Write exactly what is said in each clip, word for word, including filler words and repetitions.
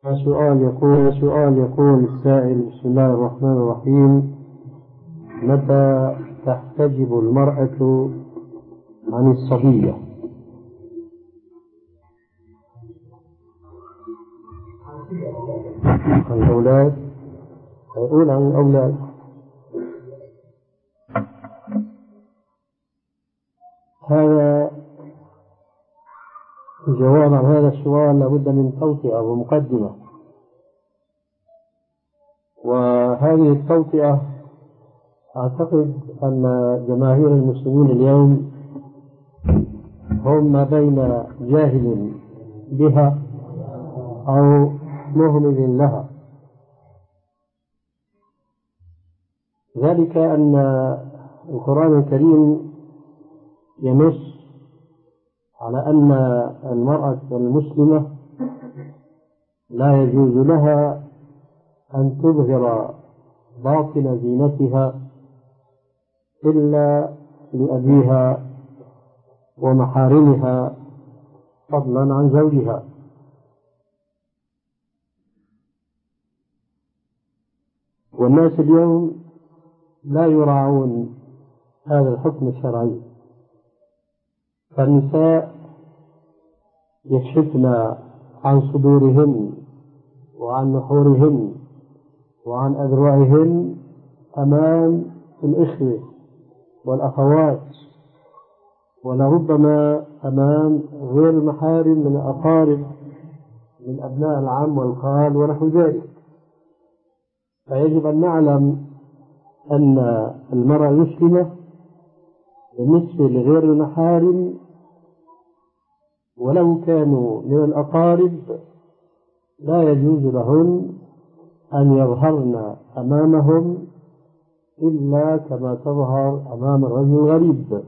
سؤال يقول سؤال يقول السائل: بسم الله الرحمن الرحيم، متى تحتجب المرأة عن الصبية؟ عن الأولاد؟ يقول عن الأولاد. هذا الجواب عن هذا السؤال لابد من توطئة ومقدمة، وهذه التوطئة أعتقد أن جماهير المسلمين اليوم هم ما بين جاهل بها أو مهمل لها، ذلك أن القرآن الكريم ينص على أن المرأة المسلمة لا يجوز لها أن تظهر باطن زينتها إلا لأبيها ومحارمها فضلا عن زوجها. والناس اليوم لا يراعون هذا الحكم الشرعي، فالنساء يكشفن عن صدورهن وعن نحورهن وعن أذرعهن أمام الإخوة والأخوات، ولربما أمام غير المحارم من الأقارب من أبناء العم والخال ونحو ذلك. فيجب أن نعلم أن المرأة المسلمة بالنسبة لغير المحارم ولو كانوا من الأقارب لا يجوز لهن أن يظهرن أمامهم إلا كما تظهر أمام الرجل الغريب،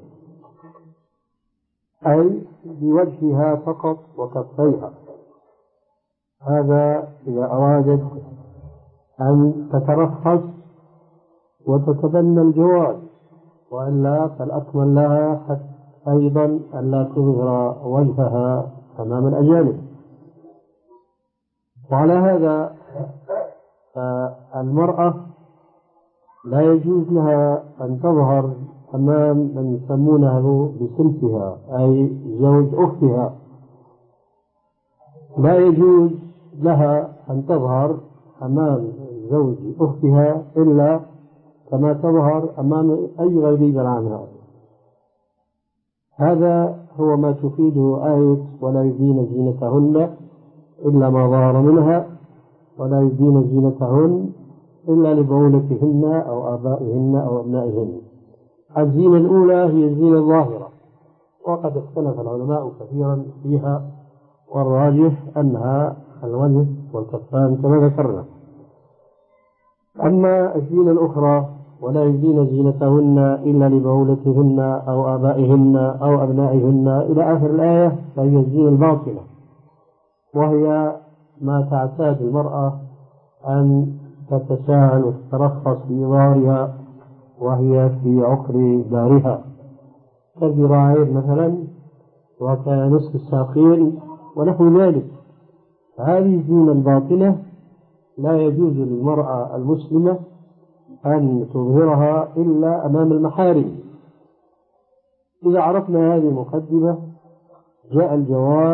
أي بوجهها فقط وكفيها. هذا إذا أرادت أن تترخص وتتبنى الجواز، وإلا فالأكمل لها أيضا أن لا تظهر وجهها أمام الأجانب. وعلى هذا فالمرأة لا يجوز لها أن تظهر أمام من يسمونه بسلفها أي زوج أختها، لا يجوز لها أن تظهر أمام زوج أختها إلا كما تظهر أمام أي غريب عنها. هذا هو ما تفيده آية ولا يبدين زينتهن إلا ما ظهر منها ولا يبدين زينتهن إلا لبعولتهن أو آبائهن أو أبنائهن. الزينة الأولى هي الزينة الظاهرة، وقد اختلف العلماء كثيرا فيها، والراجح أنها الوجه والكفان كما ذكرنا. أما الزينة الأخرى ولا يبدين زينتهن إلا لبعولتهن أو آبائهن أو أبنائهن إلى آخر الآية، فهي الزينة الباطنة، وهي ما تعتاد المرأة أن تتساهل وتترخص في إظهارها وهي في عقر دارها، كالذراعين مثلا وكنصف الساقين ونحو ذلك. هذه الزينة الباطنة لا يجوز للمرأة المسلمة أن تظهرها إلا أمام المحارم. إذا عرفنا هذه المقدمة جاء الجواب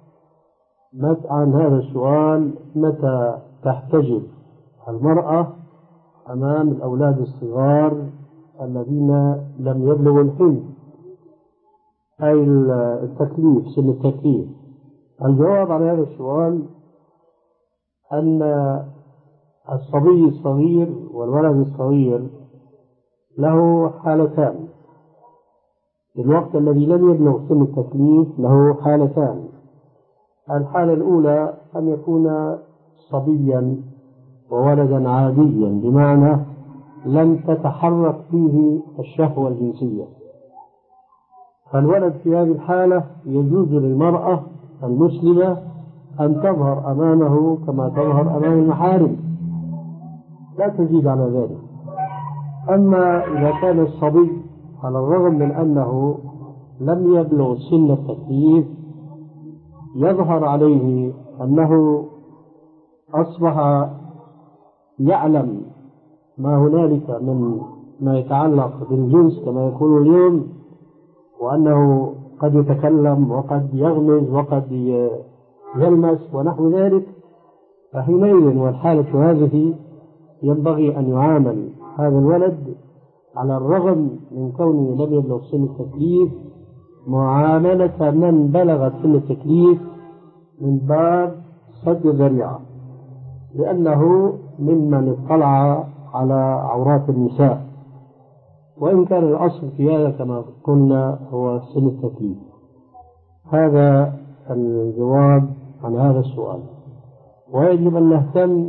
عن هذا السؤال: متى تحتجب المرأة أمام الأولاد الصغار الذين لم يبلغوا الحلم أي التكليف، سن التكليف؟ الجواب على هذا السؤال أن الصبي الصغير والولد الصغير له حالتان. في الوقت الذي لم يبلغ سن التكليف له حالتان. الحالة الأولى أن يكون صبيا وولدا عاديا، بمعنى لم تتحرك فيه الشهوة الجنسية، فالولد في هذه الحالة يجوز للمرأة المسلمة أن تظهر أمامه كما تظهر أمام المحارم، لا تزيد على ذلك. أما إذا كان الصبي على الرغم من أنه لم يبلغ سن التكليف يظهر عليه أنه أصبح يعلم ما هنالك من ما يتعلق بالجنس كما يقول اليوم، وأنه قد يتكلم وقد يغمز وقد يلمس ونحو ذلك، فحينئذ والحالة هذه ينبغي أن يعامل هذا الولد على الرغم من كونه لم يبلغ سن التكليف معاملة من بلغ سن التكليف من باب سد الذريعة، لأنه ممن اطلع على عورات النساء، وإن كان الأصل في هذا كما قلنا هو سن التكليف. هذا الجواب عن هذا السؤال. ويجب أن نهتم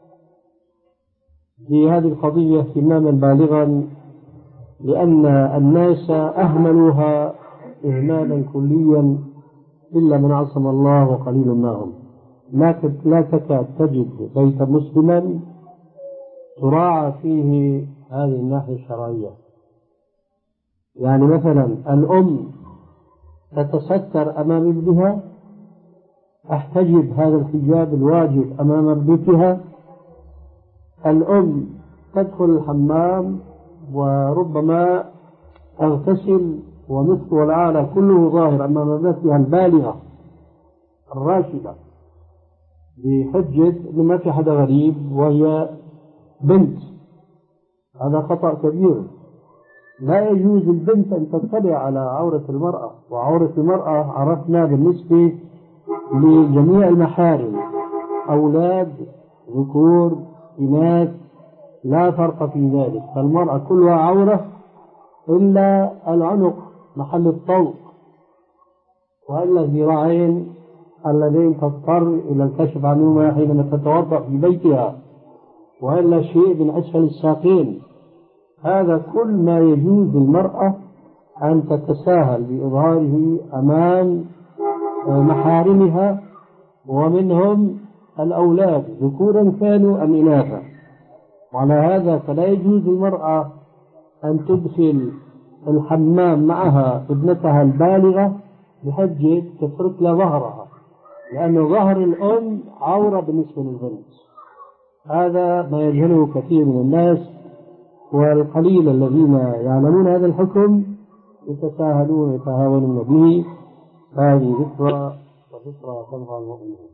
بهذه القضية اهتماما بالغا، لأن الناس أهملوها إهمالا كليا إلا من عصم الله وقليل ما هم. لا تكاد تجد بيتا مسلما تراعى فيه هذه الناحية الشرعية. يعني مثلا الأم تتستر أمام ابنها، احتجب هذا الحجاب الواجب أمام ابنتها. الأم تدخل الحمام وربما تغتسل ومثل والعالى كله ظاهر أمام ابنتها البالغة الراشدة، بحجة أنه ما في حدا غريب وهي بنت. هذا خطأ كبير. لا يجوز البنت أن تطلع على عورة المرأة، وعورة المرأة عرفنا بالنسبة لجميع المحارم، أولاد ذكور إناث لا فرق في ذلك، فالمرأة كلها عورة إلا العنق محل الطوق، وإلا الذراعين اللذين تضطر إلى الكشف عنهما حينما تتوضأ في بيتها، وإلا شيء من أسفل الساقين. هذا كل ما يجوز للمرأة أن تتساهل بإظهاره أمام محارمها، ومنهم الأولاد ذكورا كانوا أم إناثا. وعلى هذا فلا يجوز للمرأة أن تدخل الحمام معها ابنتها البالغة بحجة تفرك لها ظهرها، لأن ظهر الأم عورة بالنسبة للبنت. هذا ما يجهله كثير من الناس، والقليل الذين يعلمون هذا الحكم يتساهلون ويتهاونون به. هذه ذكرى وذكرى تنفع المؤمنين.